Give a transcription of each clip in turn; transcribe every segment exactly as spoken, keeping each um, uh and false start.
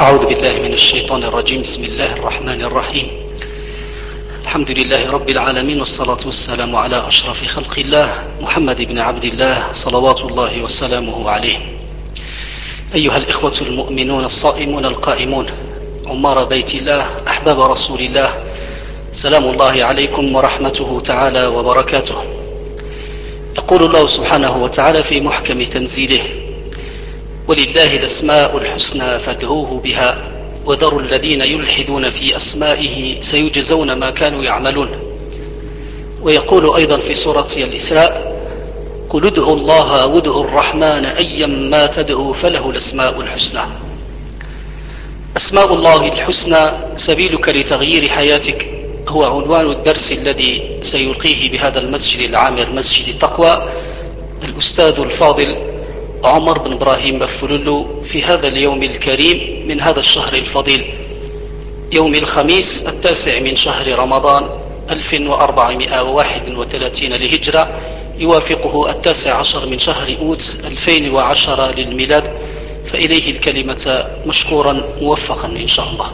أعوذ بالله من الشيطان الرجيم. بسم الله الرحمن الرحيم. الحمد لله رب العالمين، والصلاة والسلام على أشرف خلق الله محمد بن عبد الله صلوات الله وسلامه عليه. أيها الإخوة المؤمنون الصائمون القائمون، عمار بيت الله، أحباب رسول الله، سلام الله عليكم ورحمته تعالى وبركاته. يقول الله سبحانه وتعالى في محكم تنزيله: ولله الأسماء الحسنى فادعوه بها وذروا الذين يلحدون في أسمائه سيجزون ما كانوا يعملون. ويقول أيضا في سورة الإسراء: قل ادعوا الله وادعوا الرحمن أيما تدعوا فله الأسماء الحسنى. أسماء الله الحسنى سبيلك لتغيير حياتك هو عنوان الدرس الذي سيلقيه بهذا المسجد العامر، مسجد التقوى، الأستاذ الفاضل عمر بن إبراهيم بفلولو، في هذا اليوم الكريم من هذا الشهر الفضيل، يوم الخميس التاسع من شهر رمضان ألف وأربعمائة وواحد وثلاثين للهجرة، يوافقه التاسع عشر من شهر أوت ألفين وعشرة للميلاد. فإليه الكلمة مشكورا موفقا إن شاء الله.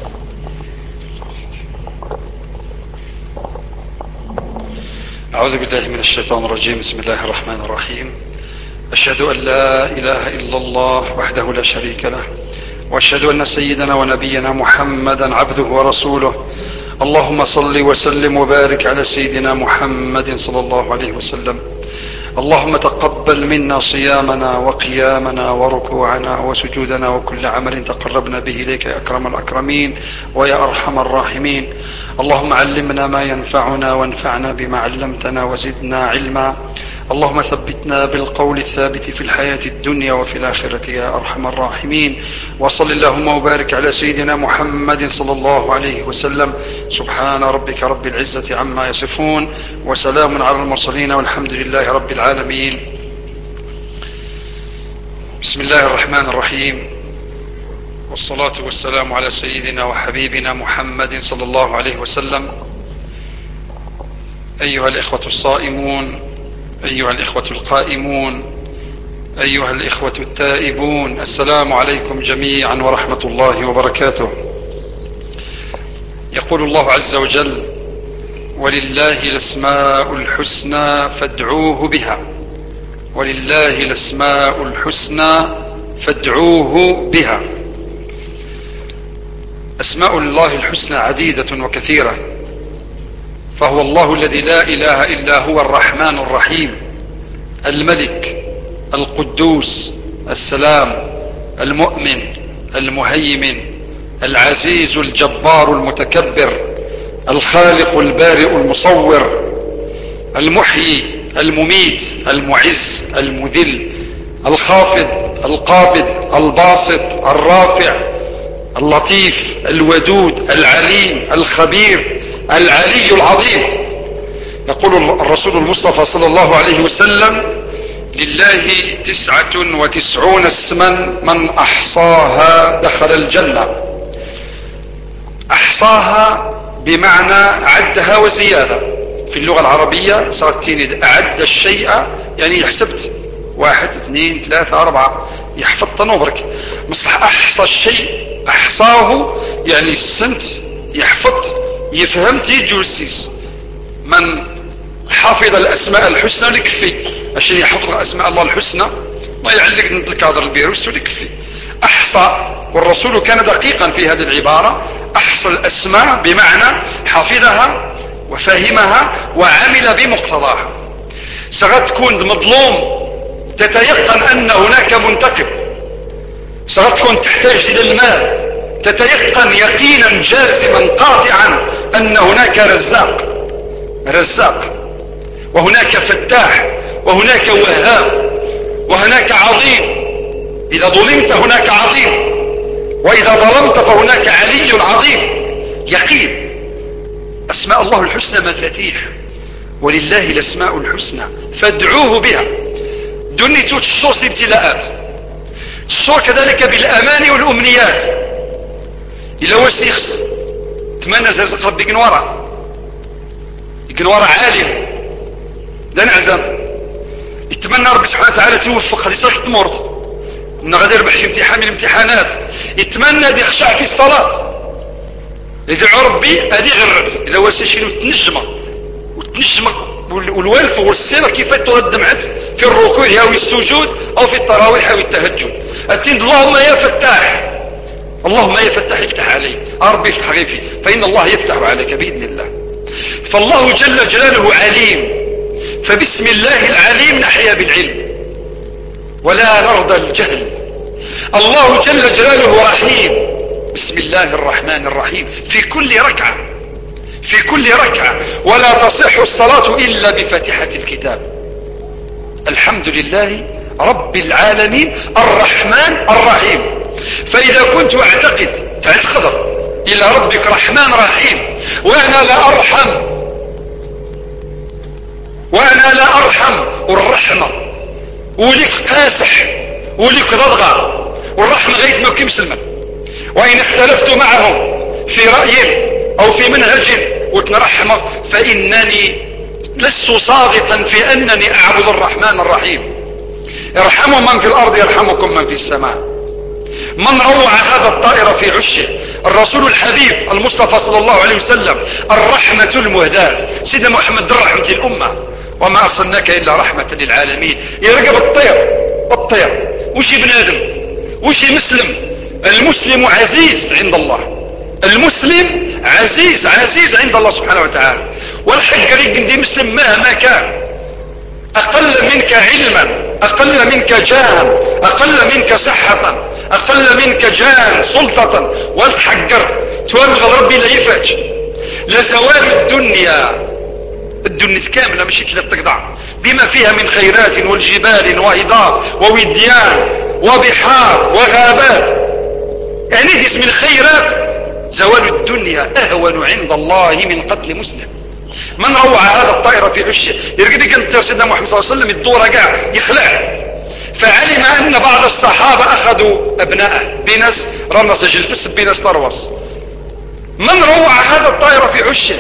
أعوذ بالله من الشيطان الرجيم. بسم الله الرحمن الرحيم. أشهد أن لا إله إلا الله وحده لا شريك له، وأشهد أن سيدنا ونبينا محمدا عبده ورسوله. اللهم صل وسلم وبارك على سيدنا محمد صلى الله عليه وسلم. اللهم تقبل منا صيامنا وقيامنا وركوعنا وسجودنا وكل عمل تقربنا به إليك يا أكرم الأكرمين ويا أرحم الراحمين. اللهم علمنا ما ينفعنا وانفعنا بما علمتنا وزدنا علما. اللهم ثبتنا بالقول الثابت في الحياة الدنيا وفي الآخرة يا أرحم الراحمين. وصل اللهم وبارك على سيدنا محمد صلى الله عليه وسلم. سبحان ربك رب العزة عما يصفون، وسلام على المرسلين، والحمد لله رب العالمين. بسم الله الرحمن الرحيم، والصلاة والسلام على سيدنا وحبيبنا محمد صلى الله عليه وسلم. أيها الإخوة الصائمون، أيها الإخوة القائمون، أيها الإخوة التائبون، السلام عليكم جميعا ورحمة الله وبركاته. يقول الله عز وجل: ولله الأسماء الحسنى فادعوه بها. ولله الأسماء الحسنى فادعوه بها. أسماء الله الحسنى عديدة وكثيرة، فهو الله الذي لا إله إلا هو الرحمن الرحيم، الملك، القدوس، السلام، المؤمن، المهيمن، العزيز، الجبار، المتكبر، الخالق، البارئ، المصور، المحيي، المميت، المعز، المذل، الخافض، القابض، الباسط، الرافع، اللطيف، الودود، العليم، الخبير، العلي العظيم. يقول الرسول المصطفى صلى الله عليه وسلم: لله تسعة وتسعون اسما من أحصاها دخل الجنة. أحصاها بمعنى عدها وزيادة. في اللغة العربية صارتين أعد الشيء يعني حسبت واحد اثنين ثلاثة أربعة، يحفظ تنوبرك. مصح أحصى الشيء، أحصاه يعني السنت، يحفظ، يفهم، تيجي السيس. من حافظ الأسماء الحسنى لكفي عشان يحفظ أسماء الله الحسنى، ما يعلق نطلق هذا البيروس ولكفي. أحصى، والرسول كان دقيقا في هذه العبارة. أحصى الأسماء بمعنى حفظها وفهمها وعمل بمقتضاها. سغت تكون مظلوم تتيقن أن هناك منتقم، سغت تكون تحتاج إلى المال تتيقن يقينا جازما قاطعا أن هناك رزاق رزاق وهناك فتاح وهناك وهاب وهناك عظيم. إذا ظلمت هناك عظيم، وإذا ظلمت فهناك علي عظيم. يقين. أسماء الله الحسنى مفاتيح. ولله الأسماء الحسنى فادعوه بها. دنيتو تشوص ابتلاءات، تشوص كذلك بالأماني والأمنيات. إلا وسيخس تمنى رزق ربي قنورة قنورة عالم دا نعزم، يتمنى ربي سبحانه وتعالى توفق هذه صالح تمرض انه غادي يربح في امتحان من الامتحانات، يتمنى دي يخشع في الصلاة، يدعو ربي هذه غرت اذا واسشين وتنجمه وتنجمه والوالف والسيرة كيف تقدمت في الركوع او السجود او في التراويح او التهجد. اتند اللهم يا فتاح، اللهم يا فتاح افتح علي، ربي يفتح غير فيه، فان الله يفتح عليك باذن الله. فالله جل جلاله عليم، فبسم الله العليم نحيا بالعلم ولا نرضى الجهل. الله جل جلاله رحيم، بسم الله الرحمن الرحيم في كل ركعة، في كل ركعة. ولا تصح الصلاة إلا بفاتحة الكتاب. الحمد لله رب العالمين الرحمن الرحيم. فإذا كنت أعتقد تعتقد إلى ربك رحمن رحيم، وأنا لا أرحم، وأنا لا أرحم والرحمة وليك قاسح وليك ضغى والرحمة غيت ما كي مسلمة، وإن اختلفت معهم في رأي أو في منهج وتنرحمة فإنني لست صادقا في أنني أعبد الرحمن الرحيم. ارحموا من في الأرض يرحمكم من في السماء. من روع هذا الطائر في عشه الرسول الحبيب المصطفى صلى الله عليه وسلم، الرحمة المهداة سيدنا محمد الرحمة الأمة، وما أرسلناك إلا رحمة للعالمين. يرقب الطير، الطير وش ابن آدم وش مسلم. المسلم عزيز عند الله، المسلم عزيز عزيز عند الله سبحانه وتعالى. والحق ريق دي مسلم مهما كان، أقل منك علما، أقل منك جاها، أقل منك صحة، أقل منك جاه سلطة، والحقر تولغ ربي لا يفاج. لزوال الدنيا، الدنيا كاملة مشيت للتقضع بما فيها من خيرات والجبال وهضاب ووديان وبحار وغابات، يعني دي من خيرات. زوال الدنيا أهون عند الله من قتل مسلم. من روع هذا الطائر في عشه يرقد يقنطر سيدنا محمد صلى الله عليه وسلم الدورة قاع يخلع. فعلم أن بعض الصحابة أخذوا أبناءه بناس رمس جلفس بناس تروس. من روع هذا الطائر في عشه؟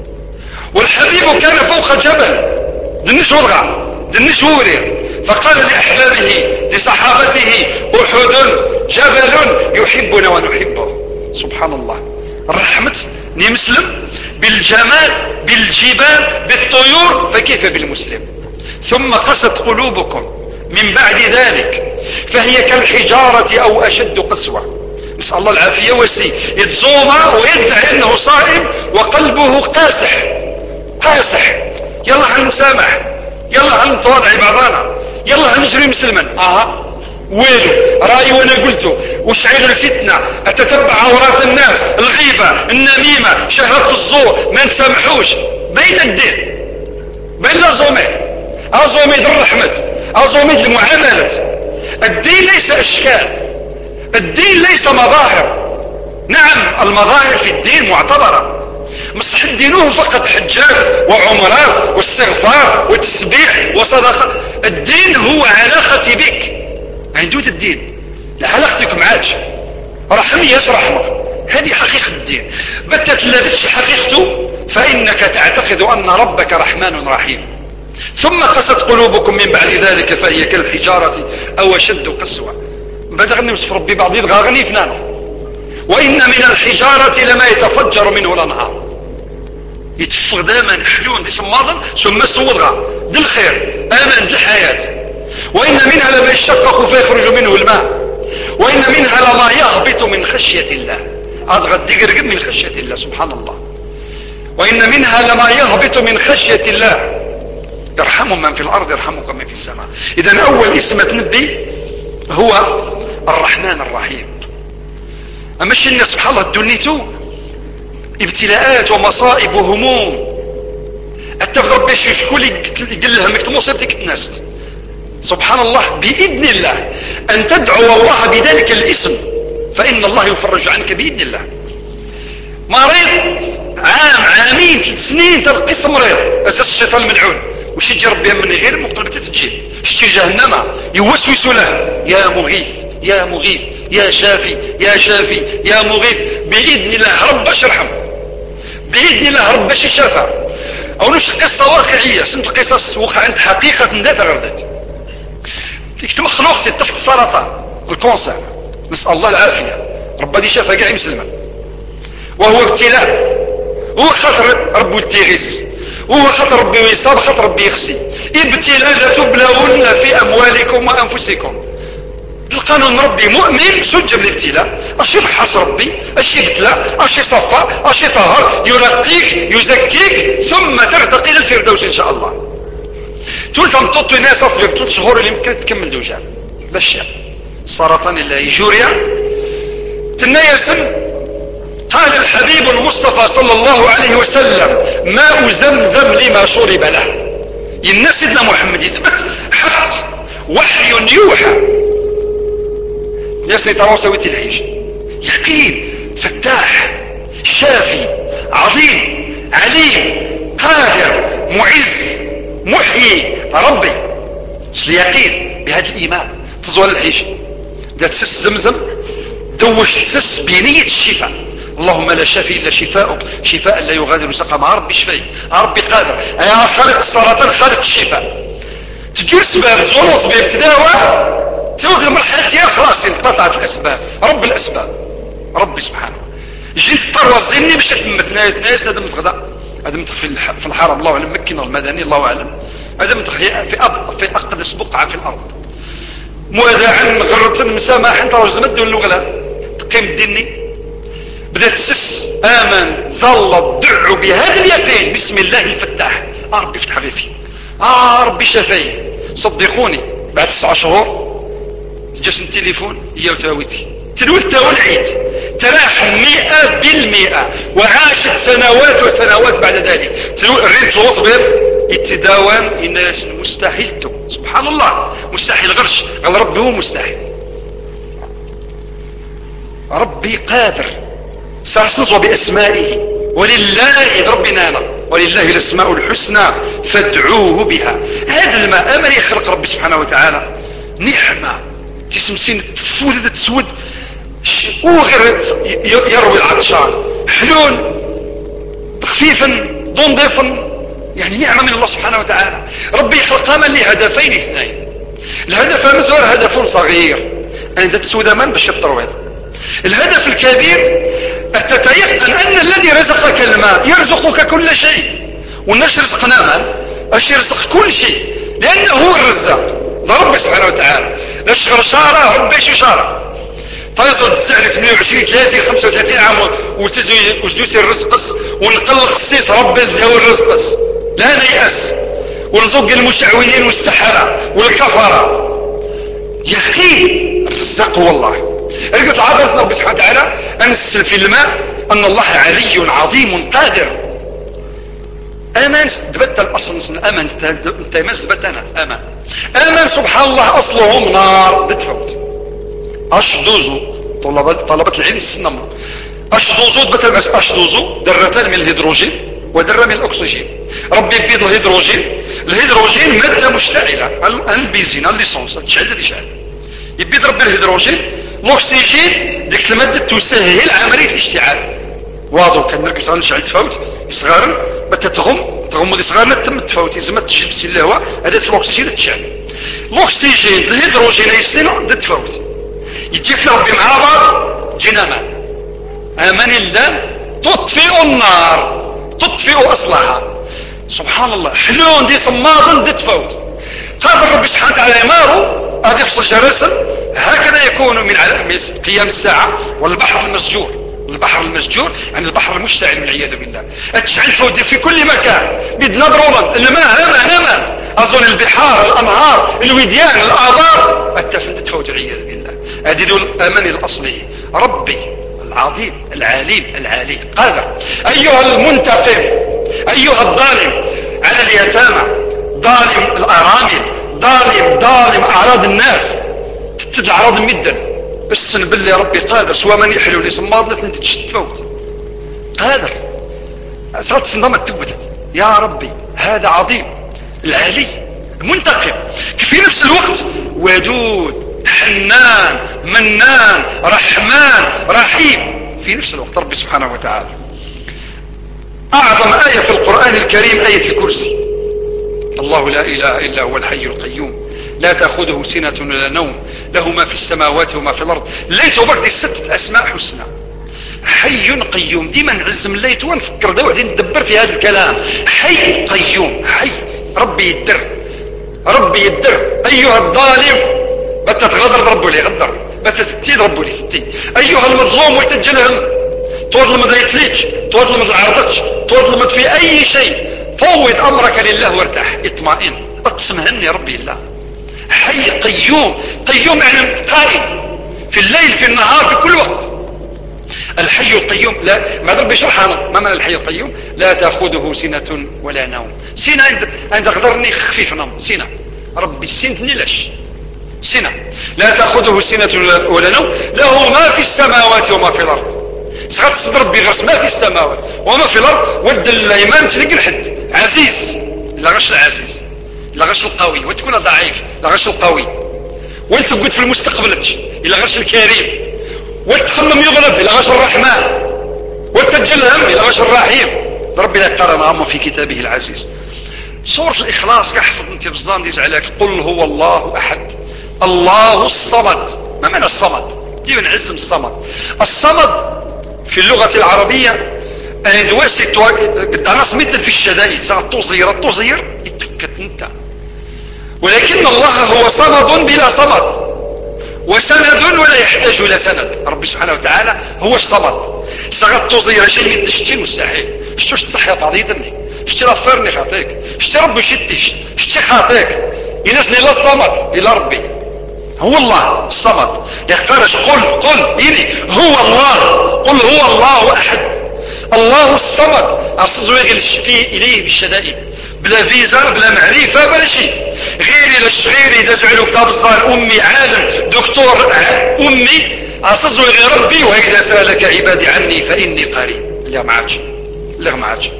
والحبيب كان فوق جبل دنش ورغع دنش ورير، فقال لأحبابه لصحابته أحد جبل يحبنا ونحبه. سبحان الله، الرحمة نمسلم بالجمال بالجبال بالطيور، فكيف بالمسلم؟ ثم قست قلوبكم من بعد ذلك فهي كالحجارة أو أشد قسوة. نسأل الله العافية وسي يتزوم ويدعي أنه صائم وقلبه قاسح قاسح. يلا هنسامح، يلا هنتواضع بعضنا، يلا هنجري مسلما. اها ويلو رأي وانا قلته وشعير الفتنة، اتتبع عورات الناس، الغيبة، النميمة، شهادة الزور، ما نسامحوش. بين الدين بين ازومي ازومي الرحمة، ازومي المعاملة. الدين ليس اشكال، الدين ليس مظاهر. نعم المظاهر في الدين معتبرة، مصح الدين فقط حجات وعمرات واستغفار وتسبيح وصدقة. الدين هو علاقتي بك، عندود الدين علاقتك معاك، رحمي رحمة. هذه حقيقة الدين. بتت لذتش حقيقته فإنك تعتقد أن ربك رحمن رحيم. ثم قست قلوبكم من بعد ذلك فهي كالحجارة أو أشد قسوة. بدأ نوصف ربي بعض الغاغني فنانه. وإن من الحجارة لما يتفجر منه الأنهار. يتفق دائما حلون دي سماضا ثم سوضغا دي الخير آمان دي الحياة. وإن منها لما يشقق فيخرج منه الماء. وإن منها لما يهبط من خشية الله. أضغط دقرق من خشية الله سبحان الله. وإن منها لما يهبط من خشية الله. يرحم من في الأرض يرحمكم من في السماء. إذن أول اسم تنبي هو الرحمن الرحيم. أمش الناس سبحان الله دنيته ابتلاءات ومصائب وهموم. التفضل ربي شكول يقول لها مكت مصيبتك تناست. سبحان الله بإذن الله أن تدعو الله بذلك الاسم فإن الله يفرج عنك بإذن الله. مريض عام عامين ثلاث سنين تلقيس مريض أساس الشيطان الملعون وش يجي ربي من غير مقتلبة تتجي شتي جهنم يوسوس له يا مغيث يا مغيث يا شافي يا شافي يا مغيث بإذن الله رب اشرحم بإذن الله رب شفا. أو نش قصة واقعية سنت قصص وقع عند حقيقة ذات غردات تكتب مخلوق تتفت سرطان الكونسر، نسأل الله العافية، ربي شافها كاع مسلمة، وهو ابتلاء، هو خاطر ربي التيغيس، وهو خاطر ربي يصاب، خاطر ربي يخسي. ابتلاء لتبلون في اموالكم وانفسكم. القانون ربي مؤمن سجل الابتلاء، اش يبحث ربي، اش يبتلى، اش يصفى، اش يطهر، يرقيك يزكيك ثم ترتقي للفردوس ان شاء الله. تولت مطوط ناس اصبر ثلاث شهور اللي يمكن تكمل دوجان لا شيء. سرطان الجوريا تنايسن. قال الحبيب المصطفى صلى الله عليه وسلم: ماء زمزم لما شرب له. الناس سيدنا محمد يثبت حق، وحي يوحى، ناس يتواصوا الحيج، يقين، فتاح، شافي، عظيم، عليم، قادر، معز، محيي، ربي. اليقين بهذا الايمان تزول الحيج. دا تسس زمزم دوش تسس بنية الشفاء. اللهم لا شافي الا شفاؤك، شفاء لا يغادر سقما. ربي شفي، ربي قادر، يا خالق السرطان، خالق الشفاء. تجول سباب زولو طبيب تداوى، توقف مرحلة ديال خلاص انقطعت الاسباب. رب الاسباب ربي سبحانه. جيت طروزيني باش تمت ناس ناس هذا متغدا، هذا متخ في الحرم الله اعلم، مكي المدني الله اعلم، هذا متخ في أب في اقدس بقعه في الارض. مودعا غرة مسامحا ترجمت والغلا تقيم ديني. بدات تسس امن زلط دعوا بهذا اليقين بسم الله الفتاح. آه ربي فتح غيفي، اه ربي شفاي. صدقوني بعد تسعة شهور جاش التليفون هي وتاويتي تلوث تاو العيد، تراح مئة بالمئة، وعاشت سنوات وسنوات بعد ذلك. تلو الريد الوصبير يتداوم إن مستحيل تو. سبحان الله، مستحيل غرش قال ربي هو مستحيل. ربي قادر، سأحصص بأسمائه، ولله ربنا أنا ولله الأسماء الحسنى فادعوه بها. هذا الماء أمر يخلق ربي سبحانه وتعالى نعمة تسمسين تفوت تسود وغير يروي العطشان، حلول خفيفا ضنضيفا، يعني نعمة من الله سبحانه وتعالى. ربي يخلق من لهدفين اثنين. الهدف المزور هدف صغير عند تسود من باش الترويض. الهدف الكبير تتيقن ان الذي رزقك الماء يرزقك كل شيء. والناس رزقنا من اش يرزق كل شيء، لانه هو الرزاق ده ربي سبحانه وتعالى. لا شغل شارع ربي شو شارع تيصل تسعة ثمانية وعشرين ثلاثين خمسة وثلاثين عام وتزوي وجدوسي الرزقس ونقلق السيس ربي الزهو الرزقس. لا نيأس ونزق المشعوذين والسحرة والكفرة. يقين الرزاق هو الله. رجعت العظمة ربي سبحانه وتعالى انسل في الماء ان الله علي عظيم قادر. امان تبدل اصل امان انت ما تبدل انا امان امان سبحان الله اصلهم نار بتفوت. اش دوزو طلبة طلبة العلم السنمر اش دوزو تبدل بس اش دوزو درتان من الهيدروجين ودرة من الاكسجين. ربي يبيض الهيدروجين، الهيدروجين مادة مشتعلة، البنزين الليسونس تشعل تشعل. يبيض ربي الهيدروجين، الاكسجين ديك المادة تسهل عملية الاشتعال. واضو كان نركز على نشعل تفوت صغارا بتتغم تغم دي صغارنا تم التفاوت يزم تجيب سي الهواء هذا الاكسجين تشعل. الاكسجين الهيدروجين يسينو دا تفاوت يجيك ربي مع بعض جينا مان امان الله تطفئ النار تطفئ اصلها. سبحان الله حلون دي صماض دي تفاوت. قادر ربي سبحانه وتعالى يمارو هذه فصل جراسا. هكذا يكون من علامات قيام الساعة. والبحر المسجور، البحر المسجور عن البحر المشتعل والعياذ بالله. تشعل فوت في كل مكان بدنا ضروما الماء هما هما اظن البحار الانهار الوديان الابار التفن تفوت والعياذ بالله. هذه دول الامان الاصلي. ربي العظيم العليم العلي قادر. ايها المنتقم، ايها الظالم على اليتامى، ظالم الارامل، ظالم ظالم اعراض الناس، تتد اعراض مدا السن بالله ربي قادر. سواء من يحلو لي صمادنا انت تفوت قادر. صارت الصندامة تبتت يا ربي. هذا عظيم العلي المنتقم في نفس الوقت ودود حنان منان رحمن رحيم في نفس الوقت. ربي سبحانه وتعالى اعظم آية في القرآن الكريم آية الكرسي. الله لا اله الا هو الحي القيوم لا تأخذه سنة ولا نوم، له ما في السماوات وما في الأرض. الليت برك دي ستة أسماء حسنى، حي قيوم. ديما نعزم الليت ونفكر دا وحدين ندبر في هذا الكلام. حي قيوم، حي ربي يدر، ربي يدر. أيها الظالم بتا تغدر ربو لي غدر، بتا تتيد ربو لي تتي. أيها المظلوم وتجلهم تظلم ذيتليك، تظلم العرضك، تظلم في أي شيء، فوض أمرك لله وارتاح، اطمئن، اطمئن ربي الله. حي قيوم، قيوم يعني قائم في الليل في النهار في كل وقت. الحي القيوم لا ما ضرب يشرحها. ما معنى الحي القيوم؟ لا تأخذه سنة ولا نوم. سنة عند عند غدرني خفيف نوم. سنة ربي السنة ليش سنة. لا تأخذه سنة ولا نوم، له ما في السماوات وما في الأرض. سغت صدر ربي غرس ما في السماوات وما في الأرض. ود الإيمان تلقى الحد عزيز لا غش العزيز، لا غش القوي وتكون ضعيف، لا غش القوي ولتقعد في المستقبل إلا غش الكريم، والتخمم يغلب إلى غش الرحمن، والتجلهم إلى غش الرحيم. ربي لا قرن عمه في كتابه العزيز. سورة الإخلاص كحفظ انت بزان ديز عليك. قل هو الله أحد الله الصمد. ما معنى الصمد؟ كيف نعزم الصمد؟ الصمد في اللغة العربية أن دواسي قد ناس مثل في الشدائد ساعة توزير التوزير يتفكت انت، ولكن الله هو صمد بلا صمد، وسند ولا يحتاج الى سند. ربي سبحانه وتعالى هو الصمد. سغط توزير شيء مثل شتي مستحيل. شتوش تصحي قضيتني، شتي رفرني خاطيك، شتي ربي شتيش، شتي خاطيك ينسني لا الصمد الى ربي هو الله الصمد. يقارش قل قل يعني هو الله، قل هو الله احد الله الصمد. ارسزوا في اليه بالشدائد بلا فيزا بلا معرفة بلا شيء. غيري لاش غيري اذا زعلوا كتاب الظاهر امي عالم دكتور امي ارسزوا غير ربي. واذا سألك عبادي عني فاني قريب. لا معاش لا معاش.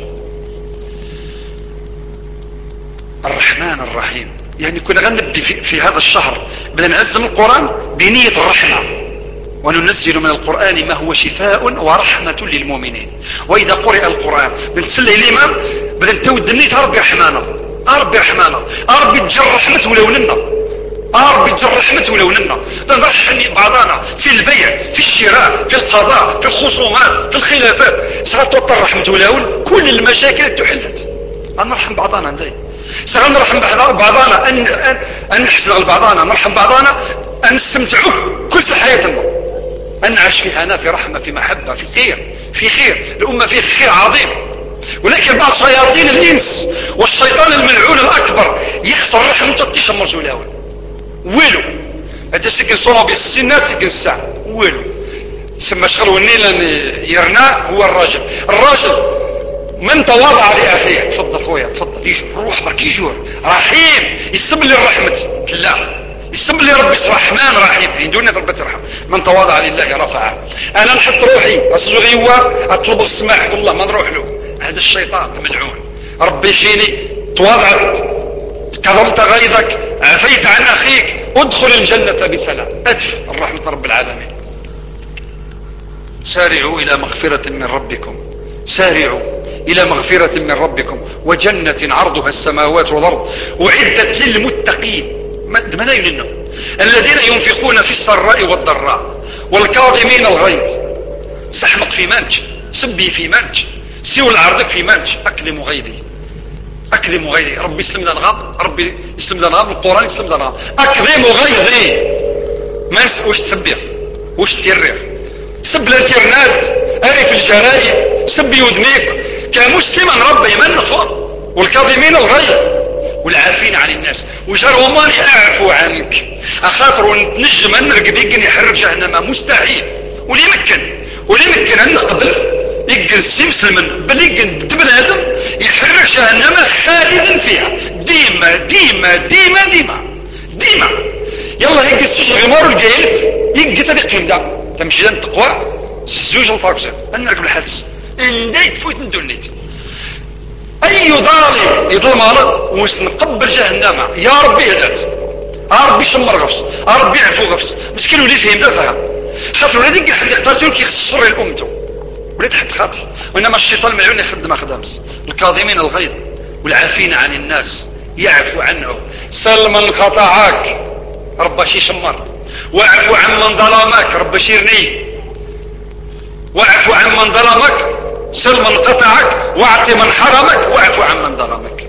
الرحمن الرحيم يعني كنا غنبدي في, في هذا الشهر بدنا نعزم القرآن بنية الرحمة. وننزل من القرآن ما هو شفاء ورحمة للمؤمنين. وإذا قرئ القرآن بنتسلي الإمام بدنا نتود النية ربي رحمانا، ربي رحمانا، ربي تجر رحمة ولوننا، ربي تجر رحمة ولوننا. نرحم بعضنا في البيع في الشراء في القضاء في الخصومات في الخلافات. سغتوطر رحمة ولون كل المشاكل تحلت. نرحم بعضنا ندري سغل نرحم بعضنا أن, أن, أن نحسن بعضنا، نرحم بعضنا، أن نستمتعوا كل حياتنا، أن نعيش في هنا في رحمة في محبة في خير في خير. الأمة فيه خير عظيم. ولكن بعض شياطين الإنس والشيطان الملعون الأكبر يخسر رحمته تشمر جولاون ويلو. هذا سكن صورة بالسنات سكن الساعة ويلو. سمى شغل والنيل يرنا هو الراجل. الراجل من تواضع لأخيه. تفضل خويا تفضل يجور روح برك يجور رحيم يسب لي الرحمة. لا يسب لي ربي رحمن رحيم عندنا ربي ترحم. من تواضع لله رفعه. انا نحط روحي اسجو غيوار اطلب السماح والله ما نروح له. هذا الشيطان الملعون. ربي يجيني تواضعت كظمت غيظك عفيت عن اخيك ادخل الجنة بسلام. ادف الرحمة رب العالمين. سارعوا الى مغفرة من ربكم، سارعوا الى مغفرة من ربكم وجنة عرضها السماوات والارض اعدت للمتقين. دمنايل النوم الذين ينفقون في السراء والضراء والكاظمين الغيظ. سحمق في مانج، سبي في مانج، سيو العرضك في مانج. اكلم غيظي اكلم غيظي. ربي يسلم لنا نغام، ربي يسلم لنا نغام، القرآن يسلم لنا نغام. اكلم غيظي. ما نس واش تسبيغ واش تيريغ سب الانترنت اري في الجرائد سبي ودنيك كمسلم ربي من نفر. والكاظمين الغيظ والعافين عن الناس. وجروا ماني اعفو عنك اخاطر نتنجم ان نرقب يقن يحرق جهنم مستحيل. ولي مكن ولي مكن ان نقبل يقن سيمسلم بل يقن بن ادم يحرق جهنم خالدا فيها ديما ديما ديما ديما ديما. يلا يقن السجن غمار القيلت يقن تلقيم دا تمشي لان تقوى الزوج الفرقزة ان نرقب الحدث ان دايت فوت ندونيت. اي ظالم يظلم على ونقبل جهنم. يا ربي هدات، يا ربي شمر غفص، يا ربي عفو غفص. مسكين ولي فهم ده فهم خاطر ولا ديك حد يقتاتل كيخسر الامته ولا تحت خاطر. وانما الشيطان الملعون يخدم خدامس. الكاظمين الغيظ والعافين عن الناس يعفو عنه سل من قطعك رب شي شمر، واعف عمن ظلمك رب شيرني، واعف عمن ظلمك، سل من قطعك، واعط من حرمك، واعف عمن ظلمك.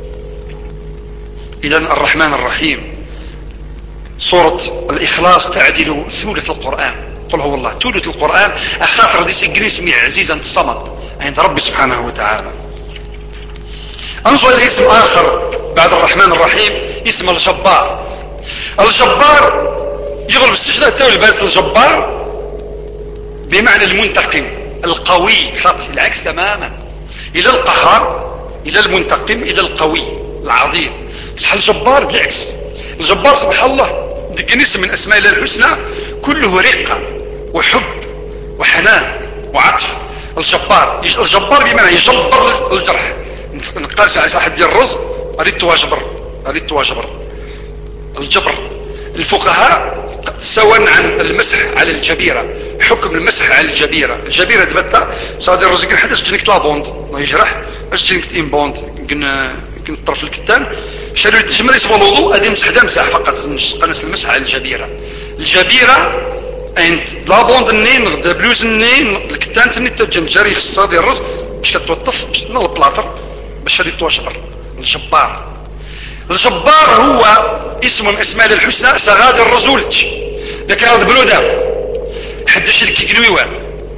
اذا الرحمن الرحيم سورة الإخلاص تعدل ثلث القرآن. قل هو الله ثلث القرآن، أخاطر دي سجل اسمي عزيزا الصمد عند ربي سبحانه وتعالى. انظر إلى اسم آخر بعد الرحمن الرحيم، اسم الجبار. الجبار يغلب السجدة التولي باس الجبار بمعنى المنتقم القوي، خاطئ العكس تماما، إلى القهار، إلى المنتقم، إلى القوي العظيم. صح الجبار بالعكس، الجبار سبحان الله ذكر اسم من اسماء الله الحسنى كله رقة وحب وحنان وعطف. الجبار الجبار بمعنى يجبر الجرح. نقال على واحد ديال الرز اريد واجبر، اريد واجبر الجبر. الفقهاء سواء عن المسح على الجبيرة، حكم المسح على الجبيرة. الجبيرة دبتا صادر الرز يقول حدث جنك لا بوند ما يجرح، اش جنك ان بوند يمكن يمكن طرف الكتان شالوا التجمل يسمى الوضوء هذه مسح مسح فقط قنص المسح على الجبيرة. الجبيرة عند لا بوند النين غدا بلوز النين الكتان تني تجن جاري خصها ديال الرز باش كتوطف باش تنال البلاطر باش هادي توجبر. الجبار الجبار هو اسم من اسماء الحسنى سغادي الرزولج لكن هذا بلودا حدش لك كيقلويوان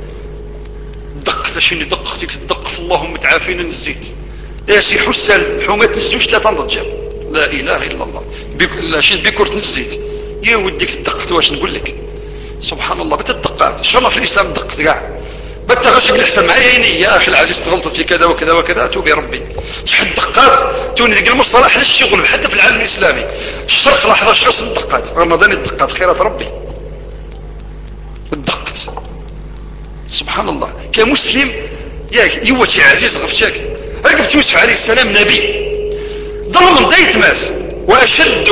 دقت شنو دقتك دقت اللهم تعافينا نزيت يا سي حسن حومات الزوج ثلاثه نضجر لا اله الا الله بك شي بكره نزيت يا وديك تدقت واش نقول لك سبحان الله بتدقات ان شاء الله في الاسلام دقت كاع بتغش بالاحسن مع عيني يا اخي العزيز تغلطت في كذا وكذا وكذا توبي ربي شحال دقات توني ديك المصطلح للشغل حتى في العالم الاسلامي الشرق لحظه شخص الدقات رمضان الدقات خيرات ربي الدقت سبحان الله كمسلم ياك يوتي عزيز غفتك ركبت يوسف عليه السلام نبي ظلم دايت ماس واشد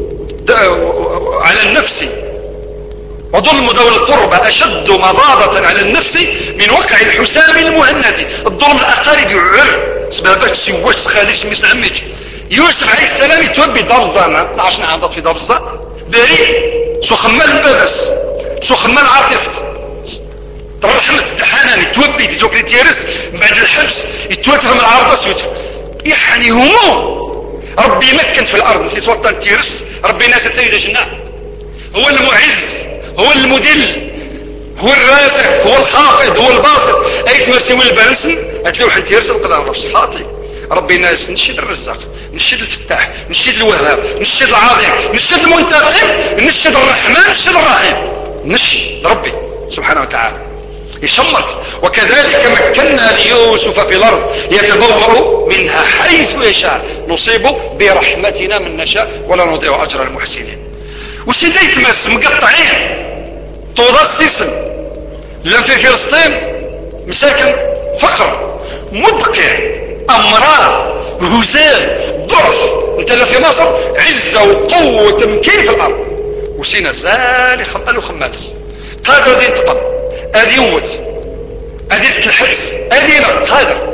على النفس وظلم ذوي القربى اشد مضاضة على النفس من وقع الحسام المهند. الظلم الاقارب يعر سبابك سواك خاليك مس عمك. يوسف عليه السلام يتوبي دارزانا عشنا عضت في دارزا بريء سو خمال البابس سو خمال عاطفت الرحمة الحنان يتوبي تتوكلي تيرس بعد الحبس يتوتر من العرضة يوتف يعني هموم ربي يمكن في الارض في سلطان تيرس ربي ناس تريد جنة هو المعز هو المذل هو الرازق هو الخافض هو الباسط ايت مرسيون البالنسن اتلوح انت يرسل القدر نفس خاطي ربي ناس نشد الرزاق نشد الفتاح نشد الوهاب نشد العظيم نشد المنتقم نشد الرحمن نشد الرحيم نشد ربي سبحانه وتعالى يشمرت. وكذلك مكنا ليوسف في الارض يتبوأ منها حيث يشاء نصيب برحمتنا من نشاء ولا نضيع اجر المحسنين. وسيدي يتمس مقطعين طوضة السيسم لم في فلسطين مساكن فقر مدقع امراض هزال ضعف. انت لا في مصر عزة وقوة وتمكين في الارض وسينا زالي خمال وخمالس قادر دي انتقم ادي يوت ادي في الحبس ادي قادر.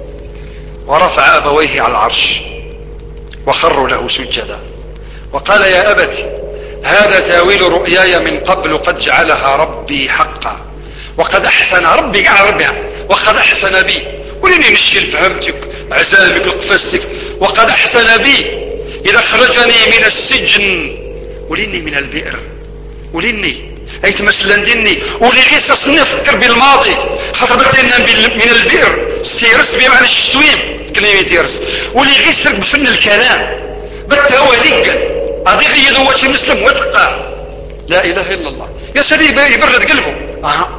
ورفع ابويه على العرش وخروا له سجدا وقال يا ابت هذا تاويل رؤياي من قبل قد جعلها ربي حقا وقد احسن ربي قال ربي وقد احسن بي وليني نشيل فهمتك عزامك وقفزتك وقد احسن بي اذا خرجني من السجن وليني من البئر وليني ايت مسلن ديني ولي قصص نفكر بالماضي خاطر بدينا من البئر سيرس بمعنى الشويم تكلمي تيرس ولي قصر بفن الكلام بتا هو ليقل هذه هي ذواتي مسلم وتقى لا اله الا الله يا سيدي يبرد قلبه اها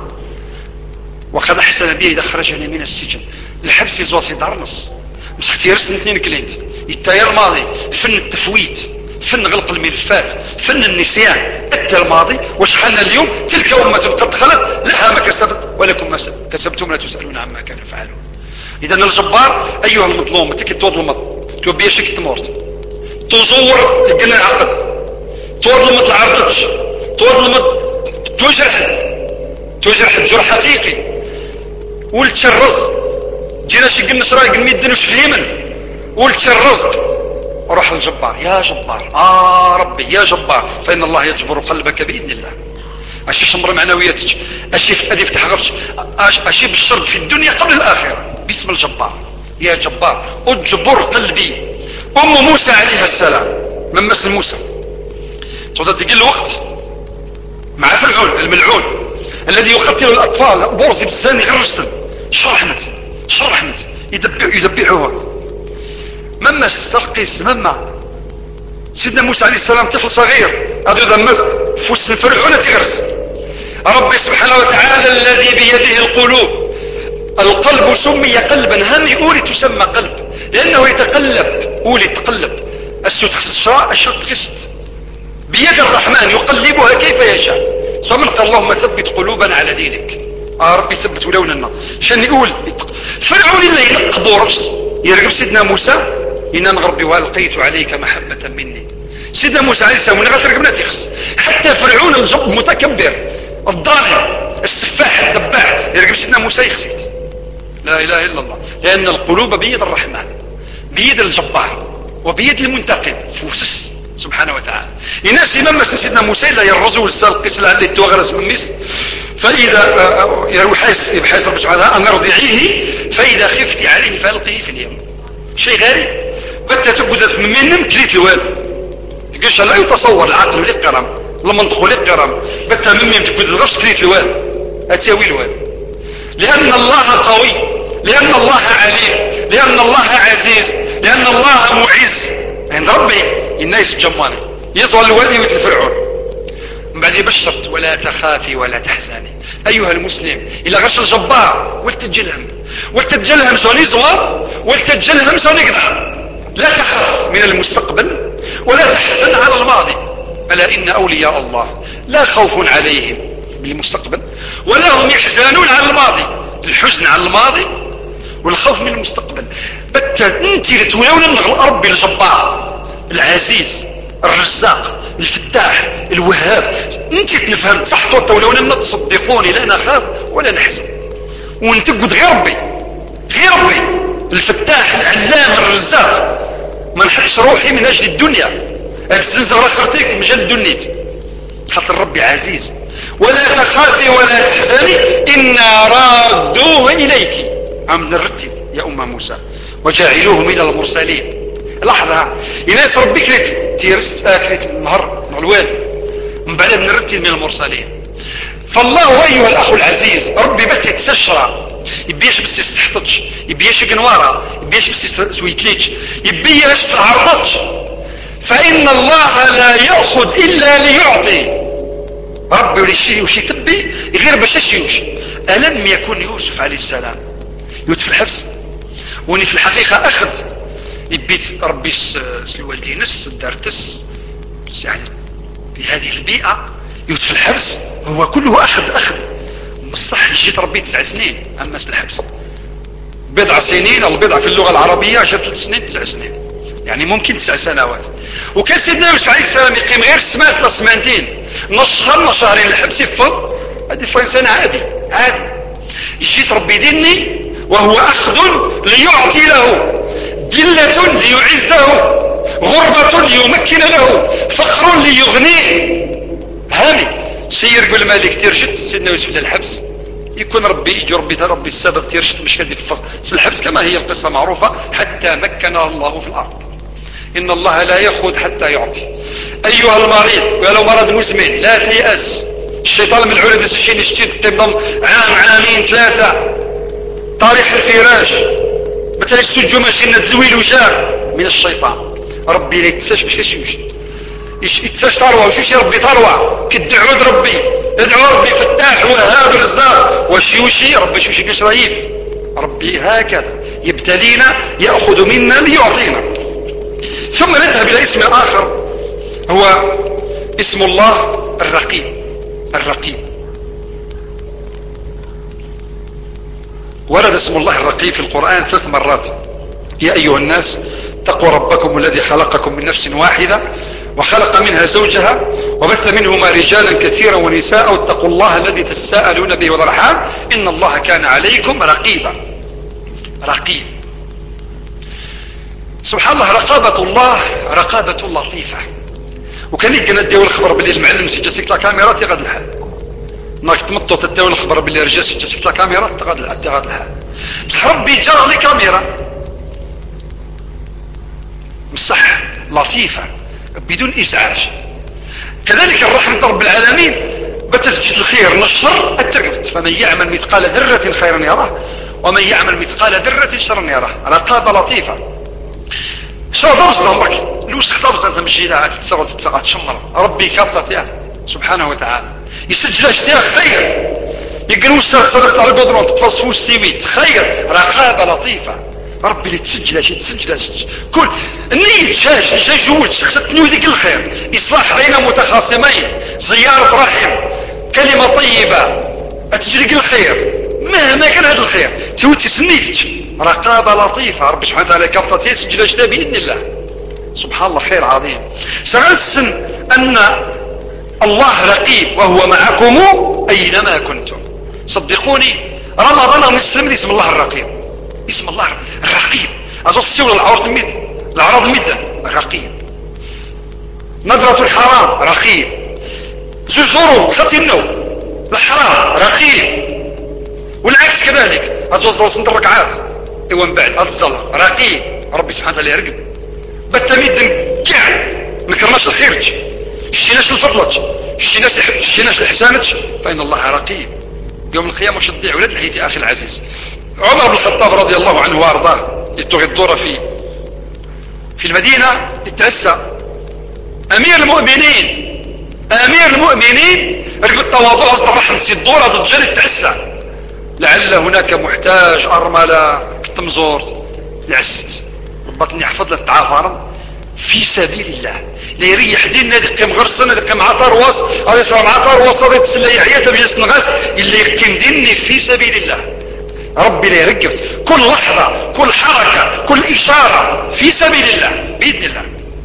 وقد احسن بي اذا خرجني من السجن الحبس يزواسي دارنص مسح تيرس اثنين كلينت يتايا الماضي فن التفويت فن غلق الملفات فن النسيان اتى الماضي وشحالنا اليوم تلك امة قد خلت لها ما كسبت ولكم ما كسبتم لا تسألون عما كانوا يفعلون. اذا الجبار ايها المظلوم تكي تظلم توبيا شك تمورت تزور القنا عقد تظلم العرضش تظلم تجرح تجرح جرح حقيقي ولتشرز جينا شي قلنا شراي قلنا يدنوش فهيمن ولتشرزت روح للجبار، يا جبار آه ربي يا جبار، فإن الله يجبر قلبك بإذن الله. أشي شمر معنوياتك، أشي أدي فتح غفتك، أشي بالشرب في الدنيا قبل الآخرة باسم الجبار. يا جبار اجبر قلبي. أم موسى عليها السلام من مثل موسى تقدر تقل الوقت مع فرعون الملعون الذي يقتل الأطفال بورزي بالزاني غير الرسل. شرحمت شرحمت يدبع يدبعوها. مما استرقس مما سيدنا موسى عليه السلام طفل صغير هذا دمز فوس فرعون تغرس. ربي سبحانه وتعالى الذي بيده القلوب. القلب سمي قلبا، هم يقولي تسمى قلب لأنه يتقلب، قولي تقلب السوت خصشاء السوت خست بيد الرحمن يقلبها كيف يشاء. فمن قال اللهم ثبت قلوبنا على دينك. آه ربي ثبت ولوننا شان يقول فرعون اللي يلقب ورفس يرقب سيدنا موسى إن نغربي والقيت عليك محبة مني. سيدنا موسى عليه السلام ونغا ترقبنا تخص حتى فرعون الجب متكبر الظالم السفاح الدباح يرقب سيدنا موسى يخسيت. لا اله الا الله، لان القلوب بيد الرحمن بيد الجبار وبيد المنتقم فوسس سبحانه وتعالى. الناس امام سيدنا موسى لا يرزوا السلقس لعل يتوغرس من مصر فاذا يروحيس يبحث رب سبحانه ان نرضعيه فاذا خفت عليه فالقيه في اليم. شيء غريب بتا تقعد من منم كليت الواد تقولش لا يتصور العقل للقرم لما ندخل القرم بتا من منم تقعد الغفص كليت الواد اتساوي الواد. لان الله قوي، لان الله عليم، لان الله عزيز، لان الله معز عند ربي. الناس جماني يصل الوادي مثل فرعون من بعد يبشرت ولا تخافي ولا تحزني ايها المسلم الى غش الجبار ولتجلهم ولتجلهم سوني زوار ولتجلهم سوني قدر. لا تخاف من المستقبل ولا تحزن على الماضي. الا ان اولياء الله لا خوف عليهم بالمستقبل ولا هم يحزنون على الماضي. الحزن على الماضي والخوف من المستقبل. بتا انت لتولون من ربي الجبار العزيز الرزاق الفتاح الوهاب. انت تنفهم صح تولون تصدقوني لا نخاف ولا نحزن وانت قد غير ربي غير ربي الفتاح العلام الرزاق. ما نحبش روحي من اجل الدنيا الزنزة رخرتك من جل دنيتي خاطر ربي عزيز. ولا تخافي ولا تحزني إنا رادوه إليك عم نرتب يا أم موسى وجاعلوه من المرسلين. لحظة الناس ربي كريت تيرس كريت النهر مع الوالد من بعد بنرتب من المرسلين. فالله أيها الأخ العزيز ربي بتي تسشرى يبيش بس يستحتج يبيش قنوارة يبيش بس سويتليج يبيش عرضتش. فإن الله لا يأخذ إلا ليعطي. ربي وليشي وشي تبي غير باش يوش. ألم يكن يوسف عليه السلام يوت في الحبس وني في الحقيقة أخذ يبيت ربي الوالدينس دارتس يعني بهذه البيئة يوت في الحبس هو كله أخذ أخذ بالصح. جيت ربي تسع سنين أما الحبس بضع سنين أو بضع في اللغة العربية عشر ثلاث سنين تسع سنين يعني ممكن تسع سنوات. وكان سيدنا يوسف عليه السلام يقيم غير سمات ثلاث سمانتين نصهر شهرين الحبس يفض هذه في انسان عادي عادي. جيت ربي ديني وهو اخذ ليعطي له دلة ليعزه غربة ليمكن له فقر ليغنيه. هامي سير قول مالك ترشت سيدنا يوسف للحبس يكون ربي يجي ربي ربي السبب ترشت مش كدي في الحبس كما هي القصة معروفة حتى مكن الله في الارض. ان الله لا يأخذ حتى يعطي. ايها المريض ولو مرض مزمن لا تيأس. الشيطان من العلد الشيء يشتد تنظم عام عامين ثلاثة طارح الفراش مثلا السجو ماشي ندلوي وجاب من الشيطان. ربي لا يتساش باش يشوش يتساش تروى وشوش ربي تروى كدعود ربي ادعو ربي فتاح وهاب رزاق وشيوشي ربي شوشي قش رهيف. ربي هكذا يبتلينا يأخذ منا ليعطينا. ثم نذهب الى اسم اخر هو اسم الله الرقيب. الرقيب ورد اسم الله الرقيب في القرآن ثلاث مرات. يا ايها الناس اتقوا ربكم الذي خلقكم من نفس واحدة وخلق منها زوجها وبث منهما رجالا كثيرا ونساء واتقوا الله الذي تساءلون به والارحام ان الله كان عليكم رقيبا. رقيب سبحان الله، رقابة الله رقابة لطيفة. وكان يقنا نديو الخبر باللي المعلم سي جاسيك لا كاميرا تيغاد الحال، ناك تمطو تديو الخبر باللي رجال سي جاسيك لا كاميرا تغاد تغاد الحال. بصح ربي جرى لي كاميرا بصح لطيفة بدون ازعاج. كذلك الرحمة رب العالمين بتسجد الخير نشر الترقبت، فمن يعمل مثقال ذرة خيرا يراه ومن يعمل مثقال ذرة شرا يراه. رقابة لطيفة. شو ضرس ضمك الوسخ ضرس انت مش جيدا تتصور تتصور تشمر ربي كابتت يا سبحانه وتعالى يسجل اشياء خير يقنوا صدقت على قدرون تتفصفوا السيميت خير. رقابة لطيفة. ربي اللي تسجل شيء تسجل كل النية شاش شاش جول شخص تنوي ذيك الخير، اصلاح بين متخاصمين، زيارة رحم، كلمة طيبة تجري الخير مهما كان هذا الخير توتي سنيتك. رقابة لطيفة. ربي سبحانه وتعالى كابتت يسجل اشياء بإذن الله. سبحان الله خير عظيم. سغنسن ان الله رقيب وهو معكم اينما كنتم. صدقوني رمضان نسلم اسم الله الرقيب. اسم الله الرقيب ازو السيول العرض ميد العرض ميد رقيب. نظرة الحرام رقيب. زوزورو خطي النوم الحرام رقيب. والعكس كذلك ازو الزور سند الركعات ايوا من بعد اتزل رقيب. ربي سبحانه وتعالى يرقب بالتميد كاع ما كرناش الخيرج شيناش الفضلج شيناش شيناش الاحسانج فان الله رقيب. يوم القيامه واش تضيع ولاد الحيتي اخي العزيز. عمر بن الخطاب رضي الله عنه وارضاه يتوغي الدوره في في المدينه يتعسى امير المؤمنين امير المؤمنين رجل التواضع اصدر رحم سي الدوره ضد جل التعسى لعل هناك محتاج ارمله كتمزور العست بطني حفظ التعافر في سبيل الله لا يريح ديننا دقيم غرسنا دقيم عطار واس هذا يصير عطار واس هذا يتسلى يعيات بجلس نغاس اللي يقيم ديني في سبيل الله. ربي لا يرقبت كل لحظة كل حركة كل إشارة في سبيل الله بإذن الله.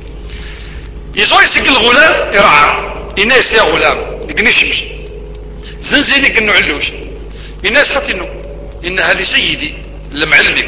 يزوي يسق الغلام يرعى الناس يا غلام دقنيش زنزي ديك انه علوش الناس خاطي انه انها لسيدي لمعلمك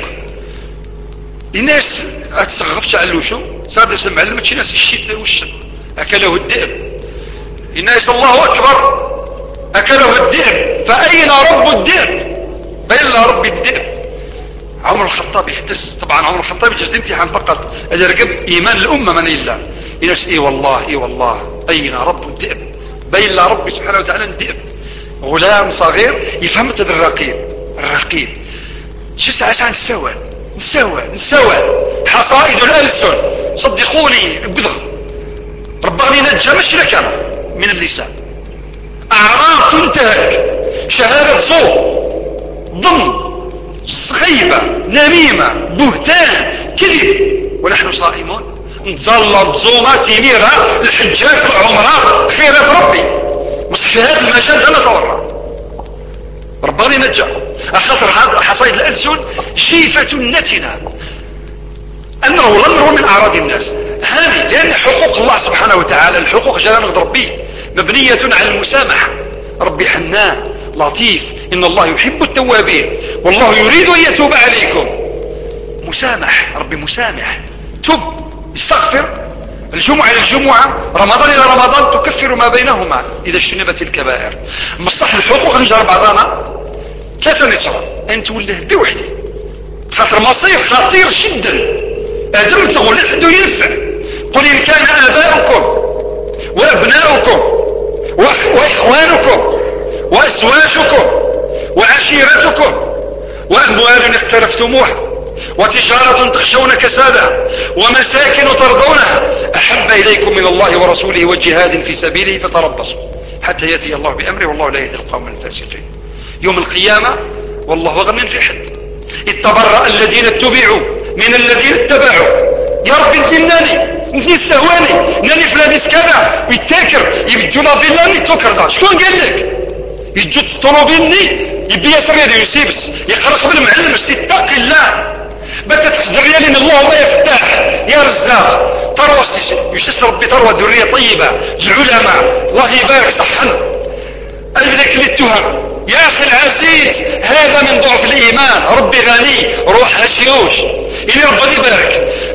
الناس اتسغفش علوشو سادس المعلم تشي ناس الشيت وش اكله الذئب. الناس الله اكبر اكله الذئب فاين رب الذئب بين رب الذئب. عمر الخطاب يحدث طبعا عمر الخطاب يجلس امتحان فقط اذا رقب ايمان الامه من الله الناس اي والله اي والله اين رب الذئب بين ربي سبحانه وتعالى الذئب. غلام صغير يفهم هذا الرقيب الرقيب شو ساعه عن السواد نسوى نسوى حصائد الألسن صدقوني قدر رباني نجا مش لك أنا من اللسان. أعراض تنتهك شهادة زور ضم غيبة نميمة بهتان كذب ونحن صائمون نتظلم زومات يميرها الحجات العمراء خيرات ربي بس في هذا المجال أنا تورى رباني نجا. أخطر هذا حصائد الألسن جيفة نتنة أنه لم يرون من أعراض الناس هذه لأن حقوق الله سبحانه وتعالى الحقوق جلالة ربي مبنية على المسامحة. ربي حنان لطيف إن الله يحب التوابين والله يريد أن يتوب عليكم. مسامح ربي مسامح تب استغفر الجمعة إلى الجمعة رمضان إلى رمضان تكفر ما بينهما إذا اجتنبت الكبائر. مصح الحقوق نجرب بعضنا ثلاثة نترى انت ولا هدي وحدي خاطر مصير خطير جدا ادم تقول لحدو ينفع. قل ان كان اباؤكم وابناؤكم واخوانكم وازواجكم وعشيرتكم واموال اقترفتموها وتجارة تخشون كسادها ومساكن ترضونها احب اليكم من الله ورسوله وجهاد في سبيله فتربصوا حتى ياتي الله بامره والله لا يهدي القوم الفاسقين. يوم القيامة والله غني في حد اتبرأ الذين اتبعوا من الذين اتبعوا يا ربي انت ناني انت السهواني ناني فلان كذا ويتاكر يبجو لافيلاني توكر دا شكون قال لك يجو طروبيني يبي يسر يدي يسيبس يقرا قبل المعلم اتق الله بدا تخزر ريالين اللهم يا فتاح يا رزاق تروى يشتس ربي تروى ذرية طيبة العلماء الله يبارك صحن أذلك للتهم. يا أخي العزيز هذا من ضعف الإيمان. ربي غني روح هشيوش إلي ربي يبارك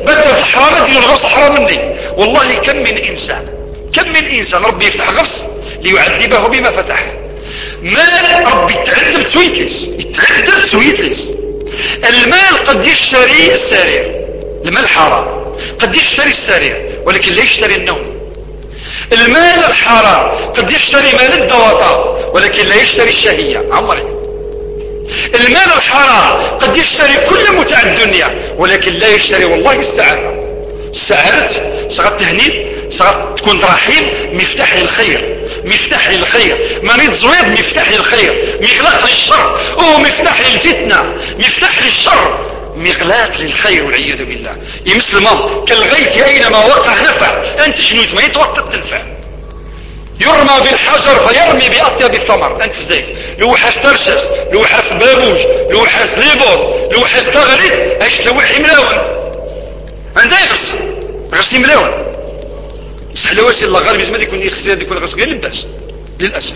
بدل الحرام ديال الغرس حرام مني. والله كم من انسان كم من انسان ربي يفتح غرس ليعذبه بما فتح. مال ربي يتعذب سويتليس يتعذب سويتليس. المال قد يشتري السرير، المال حرام قد يشتري السرير ولكن لا يشتري النوم. المال الحرام قد يشتري مال الدوطة ولكن لا يشتري الشهية. عمري المال الحرام قد يشتري كل متع الدنيا ولكن لا يشتري والله السعادة. السعادة صغت تهنيد، صغت تكون رحيم، مفتاح للخير، مفتاح للخير، مريض زويد مفتاح للخير، مغلاق للشر، او مفتاح للفتنة، مفتاح للشر، مغلاق للخير والعياذ بالله. يمثل المام كالغيث اينما وقع نفع. انت شنو ما يتوقف تنفع. يرمى بالحجر فيرمي باطيب الثمر. انت زيت لو حاس ترشس، لو حاس بابوج، لو حاس ليبوط، لو حاس تغريد، اش تلوحي ملاون عندها يغرس غرسي ملاون. بصح لو واش الله غالب زعما يكون يخسر يكون غرس غير لباس للاسف.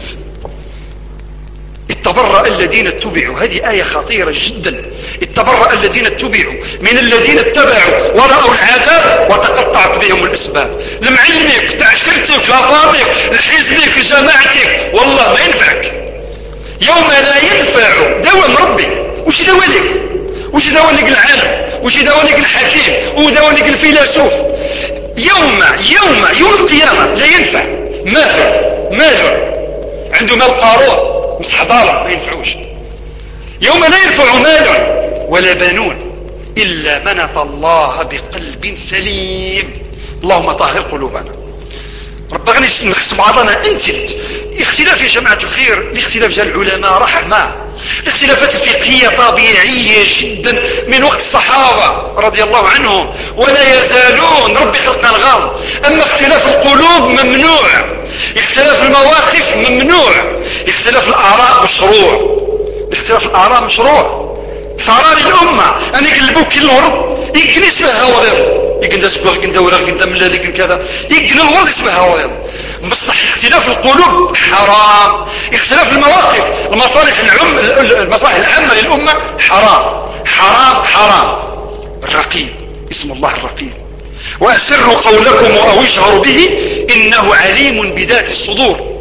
اتبرأ الذين اتبعوا، هذه آية خطيرة جدا. اتبرأ الذين اتبعوا من الذين اتبعوا ورأوا العذاب وتقطعت بهم الأسباب. لمعلمك تعشرتك لافاضيك لحزبك لجماعتك والله ما ينفعك. يوم لا ينفع دوام ربي. وش دوالك؟ وش دوالك العالم؟ وش دوالك الحكيم؟ ودوالك الفيلسوف؟ يوم يوم يوم القيامة لا ينفع مال مال عنده مال قارون مسح ضالة ما ينفعوش. يوم لا ينفع مال ولا بنون إلا من أتى الله بقلب سليم. اللهم طهر قلوبنا. رب غني نخص بعضنا انتلت. اختلاف يا جماعة الخير، الاختلاف جاء العلماء رحمة، الاختلافات الفقهية طبيعية جدا من وقت الصحابة رضي الله عنهم ولا يزالون. ربي خلقنا الغام. اما اختلاف القلوب ممنوع، اختلاف المواقف ممنوع، اختلاف الاراء مشروع. اختلاف الاراء مشروع. ثرار الامة ان يقلبوك كل الورد يمكن اسمها ورد، يمكن دا سبغ يمكن دا ورغ يمكن دا ملال يمكن كذا، يمكن الورد اسمها ورد. بصح اختلاف القلوب حرام. اختلاف المواقف المصالح العم المصالح العامة للأمة حرام حرام حرام. الرقيب اسم الله الرقيب. وأسروا قولكم أو اجهروا به إنه عليم بذات الصدور.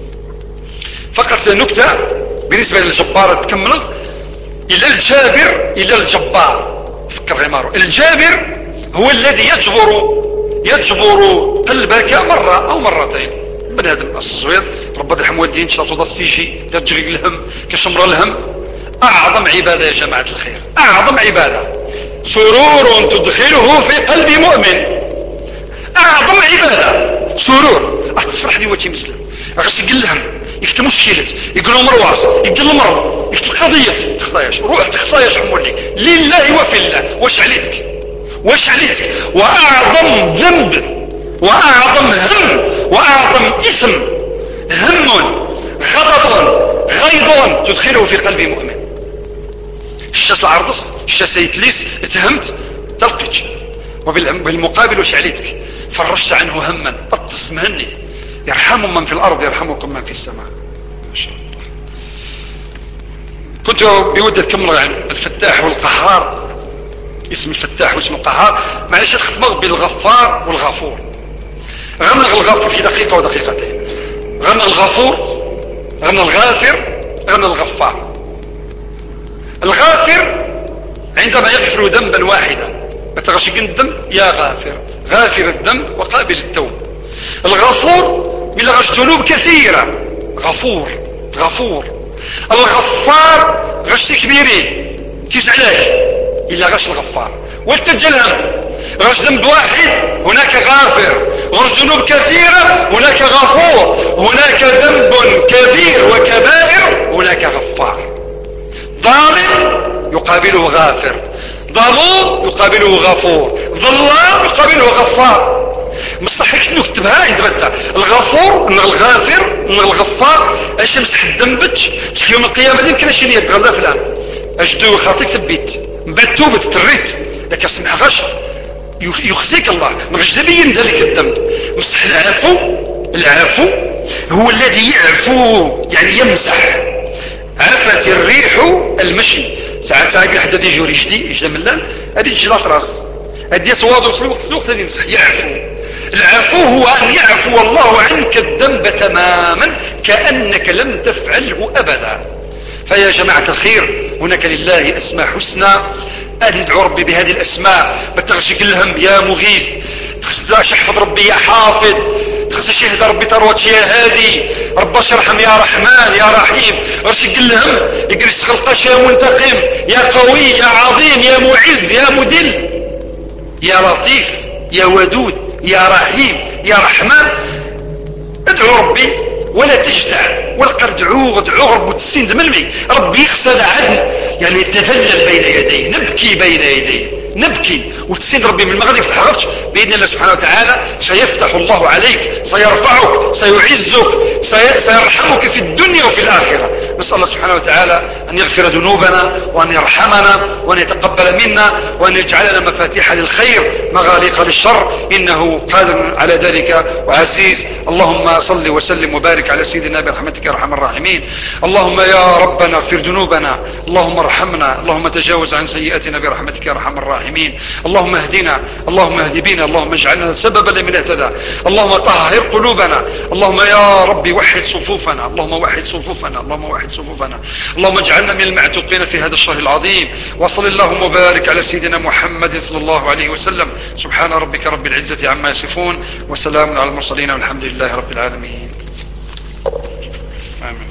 فقط نكتة بالنسبة للجبار تكمل. إلى الجابر إلى الجبار فكر غماره. الجابر هو الذي يجبر يجبر قلبك مرة أو مرتين. بنادم الصويت رب يرحم والدين شرطو السيجي يرجع الهم كشمر الهم. أعظم عبادة يا جماعة الخير، أعظم عبادة سرور تدخله في قلب مؤمن. أعظم عبادة سرور. أتفرح دي وجه مسلم غش يقل الهم يكتب مشكلة يقولوا مرواس يقل المرض يكتب قضية تخطاياش روح تخطاياش حمولك لله وفي الله. واش عليتك واش عليتك؟ وأعظم ذنب وأعظم هم وأعظم إثم هم غضب غيظ تدخله في قلب مؤمن. الشاس العرضس الشاس يتليس اتهمت تلقيت. وبالمقابل وش عليتك؟ فرشت عنه هما اطس مهني. يرحم من في الأرض يرحمكم من في السماء. ما شاء الله. كنت بودي أتكمل عن الفتاح والقهار. اسم الفتاح واسم القهار معلش الختمة بالغفار والغفور. غنى الغفور في دقيقة ودقيقتين. غنى الغفور غنى الغافر غنى الغفار. الغافر عندما يغفر ذنبا واحدا متغشق الذنب يا غافر غافر الذنب وقابل التوب. الغفور من غش ذنوب كثيرة غفور غفور. الغفار غش كبيرين تسعلاك إلا غش الغفار. والتجلهم غش ذنب واحد هناك غافر، غش ذنوب كثيرة هناك غفور، هناك ذنب كبير وكبائر هناك غفار. ظالم يقابله غافر، ظلوم يقابله غفور، ظلام يقابله غفار. مصحك نكتبها عند بدا الغفور ان الغافر ان الغفار اش مسح الذنبتش يوم القيامه يمكن اش يتغلى فلان اجدو خاطيك ثبيت من بعد توبت تريت لك اسمح غش يخزيك الله ما غش تبين ذلك الذنب. مسح العفو العفو هو الذي يعفو يعني يمسح. عفت الريح المشي ساعات ساعات حدا يجي يجدي يجدى ملان هذه تجي راس هدي صواد وصل الوقت الوقت هذه يمسح يعفو. العفو هو أن يعفو الله عنك الذنب تماما كأنك لم تفعله أبدا. فيا جماعة الخير، هناك لله أسماء حسنى، أن ندعو ربي بهذه الأسماء. ما تغشق الهم يا مغيث، تخزاش احفظ ربي يا حافظ، تخزاش يهدى ربي تروتش يا هادي، رب اشرحم يا رحمن يا رحيم، رشق الهم يقرس خلقش يا منتقم يا قوي يا عظيم يا معز يا مدل يا لطيف يا ودود يا رحيم يا رحمن. ادعو ربي ولا تجزع، والقر ادعوه ادعوه رب تسين دملمي، ربي يقصد عدل، يعني يتذلل بين يديه، نبكي بين يديه نبكي وتسين ربي من المغرب يفتح غفش بإذن الله سبحانه وتعالى. سيفتح الله عليك، سيرفعك، سيعزك، سي... سيرحمك في الدنيا وفي الآخرة. نسأل الله سبحانه وتعالى أن يغفر ذنوبنا وأن يرحمنا وأن يتقبل منا وأن يجعلنا مفاتيح للخير مغاليق للشر، إنه قادر على ذلك وعزيز. اللهم صل وسلم وبارك على سيدنا برحمتك يا ارحم الراحمين. اللهم يا ربنا اغفر ذنوبنا، اللهم ارحمنا، اللهم تجاوز عن سيئاتنا برحمتك يا ارحم الراحمين. اللهم اهدنا، اللهم اهد بنا، اللهم اجعلنا سببا لمن اهتدى. اللهم طهر قلوبنا، اللهم يا ربي وحد صفوفنا، اللهم وحد صفوفنا، اللهم وحد صفوفنا. اللهم اجعلنا من المعتوقين في هذا الشهر العظيم. وصل اللهم وبارك على سيدنا محمد صلى الله عليه وسلم. سبحان ربك رب العزة عما يصفون، وسلام على المرسلين، والحمد لله رب العالمين. آمين.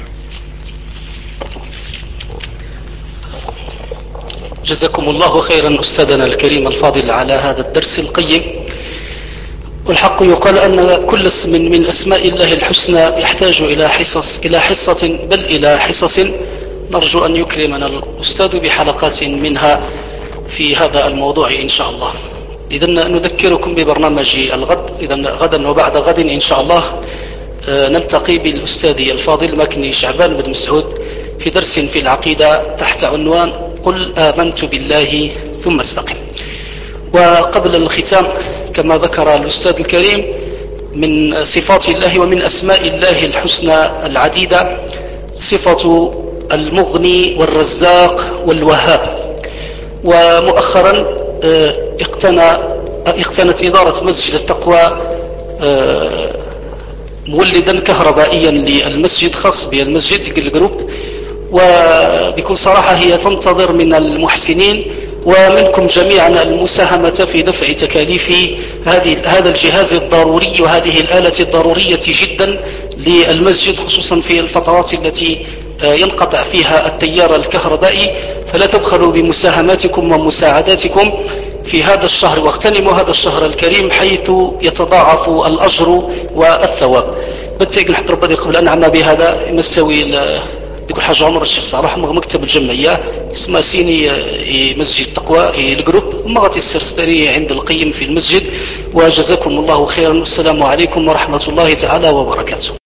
جزاكم الله خيرا أستاذنا الكريم الفاضل على هذا الدرس القيم. والحق يقال أن كل اسم من أسماء الله الحسنى يحتاج إلى حصص إلى حصة بل إلى حصص. نرجو أن يكرمنا الأستاذ بحلقات منها في هذا الموضوع إن شاء الله. إذن نذكركم ببرنامج الغد، إذن غدا وبعد غد إن شاء الله نلتقي بالأستاذ الفاضل مكني شعبان بن مسعود في درس في العقيدة تحت عنوان قل آمنت بالله ثم استقم. وقبل الختام، كما ذكر الأستاذ الكريم، من صفات الله ومن أسماء الله الحسنى العديدة صفة المغني والرزاق والوهاب. ومؤخرا اقتنى اقتنت إدارة مسجد التقوى مولدا كهربائيا للمسجد خاص بالمسجد الجروب، وبكل صراحة هي تنتظر من المحسنين ومنكم جميعا المساهمة في دفع تكاليف هذه هذا الجهاز الضروري وهذه الآلة الضرورية جدا للمسجد، خصوصا في الفترات التي ينقطع فيها التيار الكهربائي. فلا تبخلوا بمساهماتكم ومساعداتكم في هذا الشهر، واغتنموا هذا الشهر الكريم حيث يتضاعف الأجر والثواب. بالتالي نحط ربي قبل أن عنا بهذا نستوي بكل حاجة عمر الشيخ صالح مكتب الجمعية اسمها سيني مسجد التقوى الجروب مغطي السرستري عند القيم في المسجد. وجزاكم الله خيرا، والسلام عليكم ورحمة الله تعالى وبركاته.